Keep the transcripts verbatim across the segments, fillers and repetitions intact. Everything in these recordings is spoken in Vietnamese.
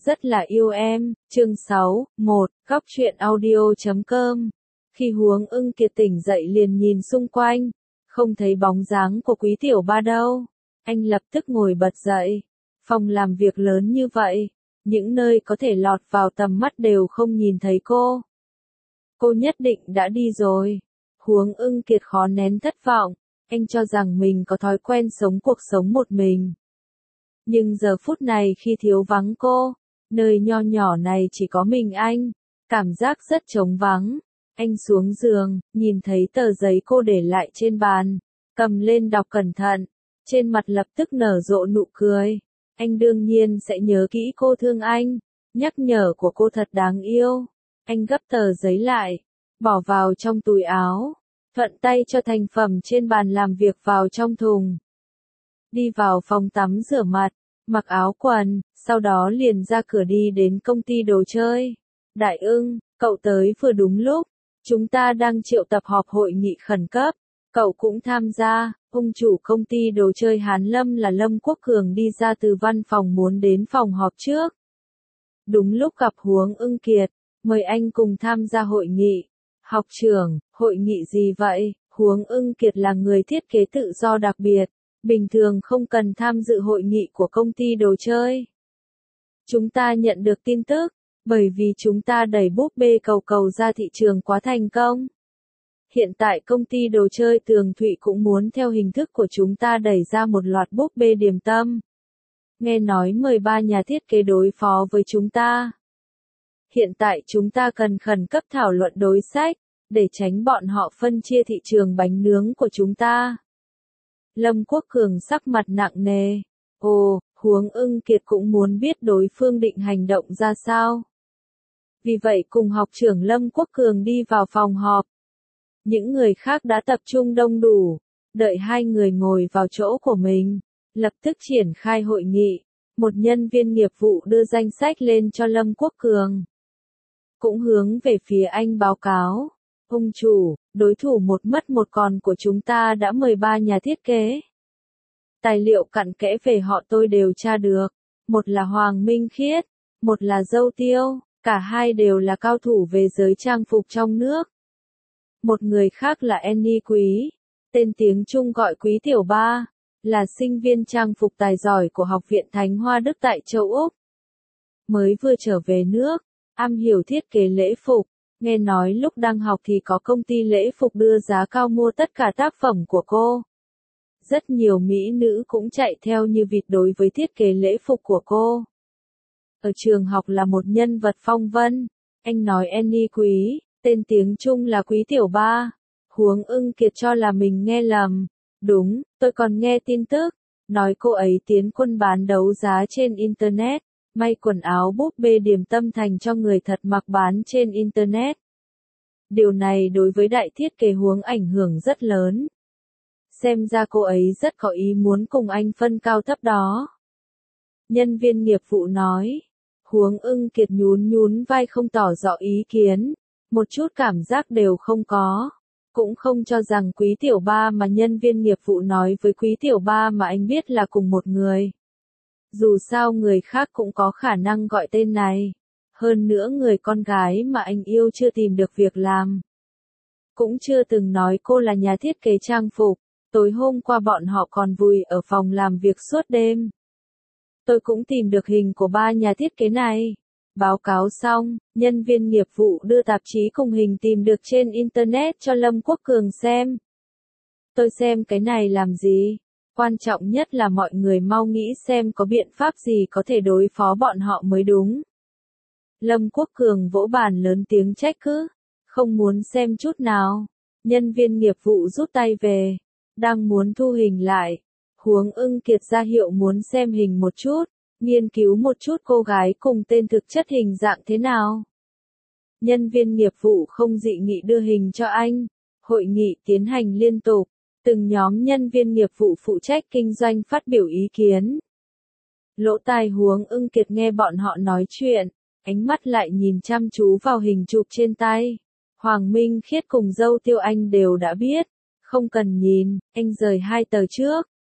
rất là yêu em, chương sáu, một, góc truyện audio chấm com. Khi Huống Ưng Kiệt tỉnh dậy liền nhìn xung quanh, không thấy bóng dáng của Quý Tiểu Ba đâu. Anh lập tức ngồi bật dậy. Phòng làm việc lớn như vậy, những nơi có thể lọt vào tầm mắt đều không nhìn thấy cô. Cô nhất định đã đi rồi. Huống Ưng Kiệt khó nén thất vọng, anh cho rằng mình có thói quen sống cuộc sống một mình. Nhưng giờ phút này khi thiếu vắng cô, nơi nho nhỏ này chỉ có mình anh, cảm giác rất trống vắng. Anh xuống giường, nhìn thấy tờ giấy cô để lại trên bàn, cầm lên đọc cẩn thận, trên mặt lập tức nở rộ nụ cười. Anh đương nhiên sẽ nhớ kỹ cô thương anh, nhắc nhở của cô thật đáng yêu. Anh gấp tờ giấy lại, bỏ vào trong túi áo, thuận tay cho thành phẩm trên bàn làm việc vào trong thùng. Đi vào phòng tắm rửa mặt, mặc áo quần, sau đó liền ra cửa đi đến công ty đồ chơi. Đại Ưng, cậu tới vừa đúng lúc, chúng ta đang triệu tập họp hội nghị khẩn cấp, cậu cũng tham gia. Ông chủ công ty đồ chơi Hán Lâm là Lâm Quốc Cường đi ra từ văn phòng muốn đến phòng họp trước. Đúng lúc gặp Huống Ưng Kiệt, mời anh cùng tham gia hội nghị. Học trưởng, hội nghị gì vậy? Huống Ưng Kiệt là người thiết kế tự do đặc biệt, bình thường không cần tham dự hội nghị của công ty đồ chơi. Chúng ta nhận được tin tức, bởi vì chúng ta đẩy búp bê cầu cầu ra thị trường quá thành công. Hiện tại công ty đồ chơi Tường Thụy cũng muốn theo hình thức của chúng ta đẩy ra một loạt búp bê điểm tâm. Nghe nói mời ba nhà thiết kế đối phó với chúng ta. Hiện tại chúng ta cần khẩn cấp thảo luận đối sách, để tránh bọn họ phân chia thị trường bánh nướng của chúng ta. Lâm Quốc Cường sắc mặt nặng nề. Ồ, Huống Ưng Kiệt cũng muốn biết đối phương định hành động ra sao. Vì vậy cùng học trưởng Lâm Quốc Cường đi vào phòng họp. Những người khác đã tập trung đông đủ, đợi hai người ngồi vào chỗ của mình, lập tức triển khai hội nghị. Một nhân viên nghiệp vụ đưa danh sách lên cho Lâm Quốc Cường. Cũng hướng về phía anh báo cáo. Ông chủ, đối thủ một mất một còn của chúng ta đã mời ba nhà thiết kế. Tài liệu cặn kẽ về họ tôi đều tra được. Một là Hoàng Minh Khiết, một là Dâu Tiêu, cả hai đều là cao thủ về giới trang phục trong nước. Một người khác là Annie Quý, tên tiếng Trung gọi Quý Tiểu Ba, là sinh viên trang phục tài giỏi của Học viện Thánh Hoa Đức tại châu Úc. Mới vừa trở về nước, am hiểu thiết kế lễ phục, nghe nói lúc đang học thì có công ty lễ phục đưa giá cao mua tất cả tác phẩm của cô. Rất nhiều mỹ nữ cũng chạy theo như vịt đối với thiết kế lễ phục của cô. Ở trường học là một nhân vật phong vân, anh nói Annie Quý, tên tiếng Trung là Quý Tiểu Ba. Huống Ưng Kiệt cho là mình nghe lầm. Đúng, tôi còn nghe tin tức, nói cô ấy tiến quân bán đấu giá trên Internet, may quần áo búp bê điểm tâm thành cho người thật mặc bán trên Internet. Điều này đối với đại thiết kế Huống ảnh hưởng rất lớn. Xem ra cô ấy rất có ý muốn cùng anh phân cao thấp đó. Nhân viên nghiệp vụ nói. Huống Ưng Kiệt nhún nhún vai không tỏ rõ ý kiến, một chút cảm giác đều không có. Cũng không cho rằng Quý Tiểu Ba mà nhân viên nghiệp vụ nói với Quý Tiểu Ba mà anh biết là cùng một người. Dù sao người khác cũng có khả năng gọi tên này. Hơn nữa người con gái mà anh yêu chưa tìm được việc làm. Cũng chưa từng nói cô là nhà thiết kế trang phục. Tối hôm qua bọn họ còn vùi ở phòng làm việc suốt đêm. Tôi cũng tìm được hình của ba nhà thiết kế này. Báo cáo xong, nhân viên nghiệp vụ đưa tạp chí cùng hình tìm được trên Internet cho Lâm Quốc Cường xem. Tôi xem cái này làm gì? Quan trọng nhất là mọi người mau nghĩ xem có biện pháp gì có thể đối phó bọn họ mới đúng. Lâm Quốc Cường vỗ bàn lớn tiếng trách cứ, không muốn xem chút nào. Nhân viên nghiệp vụ rút tay về, đang muốn thu hình lại. Huống Ưng Kiệt ra hiệu muốn xem hình một chút, nghiên cứu một chút cô gái cùng tên thực chất hình dạng thế nào. Nhân viên nghiệp vụ không dị nghị đưa hình cho anh. Hội nghị tiến hành liên tục, từng nhóm nhân viên nghiệp vụ phụ trách kinh doanh phát biểu ý kiến. Lỗ tai Huống Ưng Kiệt nghe bọn họ nói chuyện, ánh mắt lại nhìn chăm chú vào hình chụp trên tay. Hoàng Minh Khiết cùng Dâu Tiêu anh đều đã biết, không cần nhìn, anh rời hai tờ trước.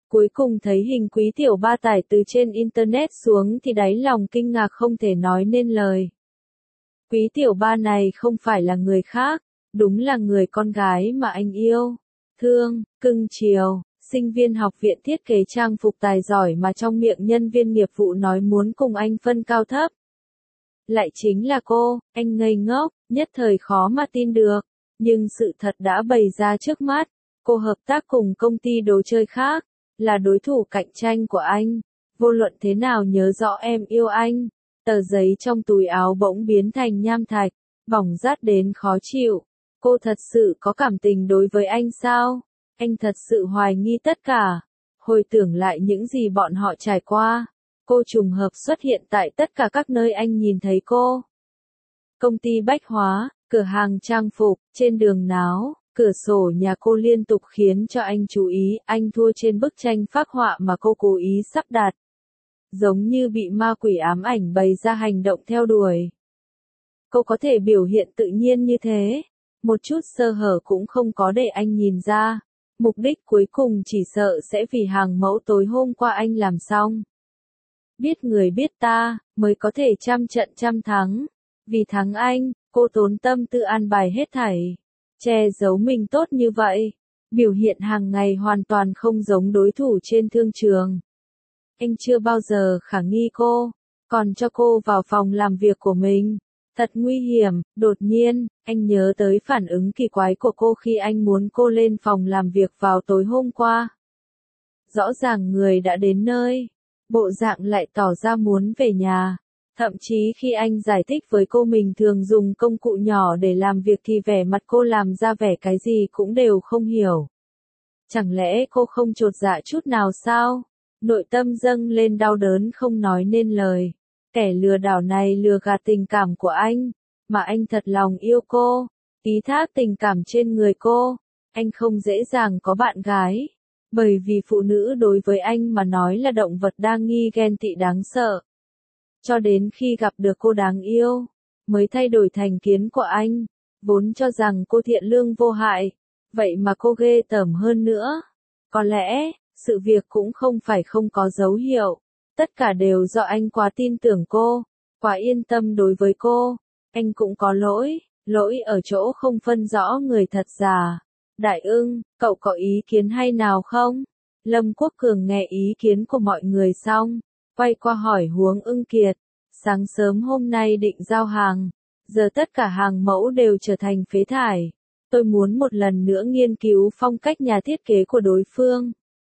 Cuối cùng thấy hình Quý Tiểu Ba tải từ trên Internet xuống thì đáy lòng kinh ngạc không thể nói nên lời. Quý Tiểu Ba này không phải là người khác, đúng là người con gái mà anh yêu, thương, cưng chiều, sinh viên học viện thiết kế trang phục tài giỏi mà trong miệng nhân viên nghiệp vụ nói muốn cùng anh phân cao thấp. Lại chính là cô, anh ngây ngốc, nhất thời khó mà tin được, nhưng sự thật đã bày ra trước mắt, cô hợp tác cùng công ty đồ chơi khác, là đối thủ cạnh tranh của anh, vô luận thế nào nhớ rõ em yêu anh, tờ giấy trong túi áo bỗng biến thành nham thạch, bỏng rát đến khó chịu, cô thật sự có cảm tình đối với anh sao? Anh thật sự hoài nghi tất cả, hồi tưởng lại những gì bọn họ trải qua. Cô trùng hợp xuất hiện tại tất cả các nơi anh nhìn thấy cô. Công ty bách hóa, cửa hàng trang phục, trên đường náo, cửa sổ nhà cô liên tục khiến cho anh chú ý, anh thua trên bức tranh phác họa mà cô cố ý sắp đặt. Giống như bị ma quỷ ám ảnh bày ra hành động theo đuổi. Cô có thể biểu hiện tự nhiên như thế, một chút sơ hở cũng không có để anh nhìn ra. Mục đích cuối cùng chỉ sợ sẽ vì hàng mẫu tối hôm qua anh làm xong. Biết người biết ta, mới có thể trăm trận trăm thắng. Vì thắng anh, cô tốn tâm tư an bài hết thảy. Che giấu mình tốt như vậy. Biểu hiện hàng ngày hoàn toàn không giống đối thủ trên thương trường. Anh chưa bao giờ khả nghi cô, còn cho cô vào phòng làm việc của mình. Thật nguy hiểm, đột nhiên, anh nhớ tới phản ứng kỳ quái của cô khi anh muốn cô lên phòng làm việc vào tối hôm qua. Rõ ràng người đã đến nơi, bộ dạng lại tỏ ra muốn về nhà. Thậm chí khi anh giải thích với cô mình thường dùng công cụ nhỏ để làm việc thì vẻ mặt cô làm ra vẻ cái gì cũng đều không hiểu. Chẳng lẽ cô không chột dạ chút nào sao? Nội tâm dâng lên đau đớn không nói nên lời. Kẻ lừa đảo này lừa gạt tình cảm của anh, mà anh thật lòng yêu cô, ký thác tình cảm trên người cô. Anh không dễ dàng có bạn gái, bởi vì phụ nữ đối với anh mà nói là động vật đa nghi ghen tị đáng sợ. Cho đến khi gặp được cô đáng yêu, mới thay đổi thành kiến của anh, vốn cho rằng cô thiện lương vô hại, vậy mà cô ghê tởm hơn nữa. Có lẽ, sự việc cũng không phải không có dấu hiệu. Tất cả đều do anh quá tin tưởng cô, quá yên tâm đối với cô. Anh cũng có lỗi, lỗi ở chỗ không phân rõ người thật giả. Đại ưng, cậu có ý kiến hay nào không? Lâm Quốc Cường nghe ý kiến của mọi người xong, quay qua hỏi Huống Ưng Kiệt. Sáng sớm hôm nay định giao hàng, giờ tất cả hàng mẫu đều trở thành phế thải. Tôi muốn một lần nữa nghiên cứu phong cách nhà thiết kế của đối phương.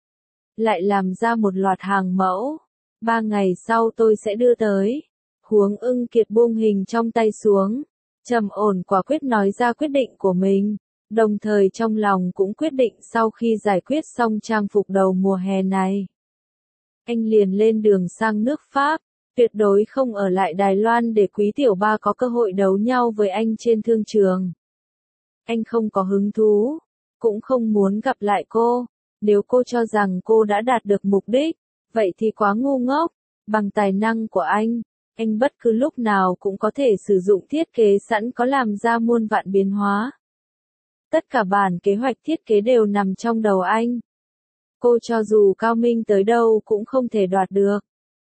Lại làm ra một loạt hàng mẫu. Ba ngày sau tôi sẽ đưa tới. Huống Ưng Kiệt buông hình trong tay xuống, trầm ổn quả quyết nói ra quyết định của mình, đồng thời trong lòng cũng quyết định sau khi giải quyết xong trang phục đầu mùa hè này. Anh liền lên đường sang nước Pháp, tuyệt đối không ở lại Đài Loan để Quý Tiểu Ba có cơ hội đấu nhau với anh trên thương trường. Anh không có hứng thú, cũng không muốn gặp lại cô, nếu cô cho rằng cô đã đạt được mục đích. Vậy thì quá ngu ngốc, bằng tài năng của anh, anh bất cứ lúc nào cũng có thể sử dụng thiết kế sẵn có làm ra muôn vạn biến hóa. Tất cả bản kế hoạch thiết kế đều nằm trong đầu anh. Cô cho dù cao minh tới đâu cũng không thể đoạt được.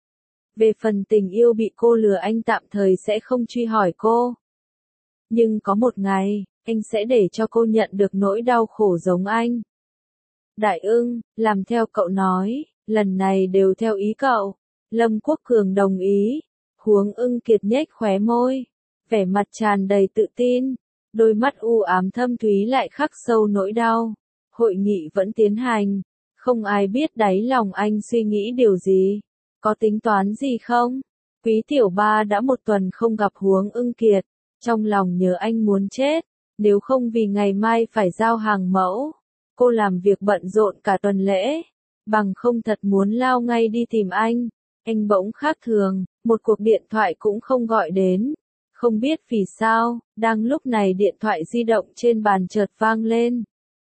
Về phần tình yêu bị cô lừa anh tạm thời sẽ không truy hỏi cô. Nhưng có một ngày, anh sẽ để cho cô nhận được nỗi đau khổ giống anh. Đại ưng, làm theo cậu nói. Lần này đều theo ý cậu. Lâm Quốc Cường đồng ý. Huống Ưng Kiệt nhếch khóe môi, vẻ mặt tràn đầy tự tin, đôi mắt u ám thâm thúy lại khắc sâu nỗi đau. Hội nghị vẫn tiến hành, không ai biết đáy lòng anh suy nghĩ điều gì, có tính toán gì không? Quý Tiểu Ba đã một tuần không gặp Huống Ưng Kiệt, trong lòng nhớ anh muốn chết, nếu không vì ngày mai phải giao hàng mẫu, cô làm việc bận rộn cả tuần lễ. Bằng không thật muốn lao ngay đi tìm anh. Anh bỗng khác thường, một cuộc điện thoại cũng không gọi đến. Không biết vì sao, đang lúc này điện thoại di động trên bàn chợt vang lên.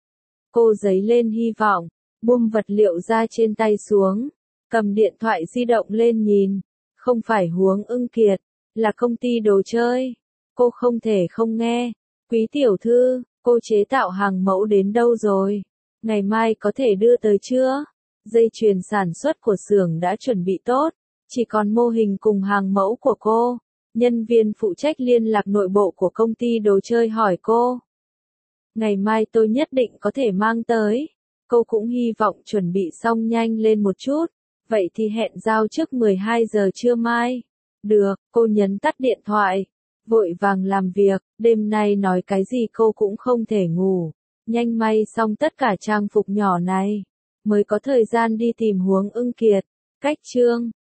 Cô giấy lên hy vọng, buông vật liệu ra trên tay xuống, cầm điện thoại di động lên nhìn. Không phải Huống Ưng Kiệt, là công ty đồ chơi. Cô không thể không nghe. Quý tiểu thư, cô chế tạo hàng mẫu đến đâu rồi? Ngày mai có thể đưa tới chưa? Dây chuyền sản xuất của xưởng đã chuẩn bị tốt, chỉ còn mô hình cùng hàng mẫu của cô. Nhân viên phụ trách liên lạc nội bộ của công ty đồ chơi hỏi cô. Ngày mai tôi nhất định có thể mang tới. Cô cũng hy vọng chuẩn bị xong nhanh lên một chút. Vậy thì hẹn giao trước mười hai giờ trưa mai. Được, cô nhấn tắt điện thoại. Vội vàng làm việc, đêm nay nói cái gì cô cũng không thể ngủ. Nhanh may xong tất cả trang phục nhỏ này. Mới có thời gian đi tìm Huống Ưng Kiệt. Cách chương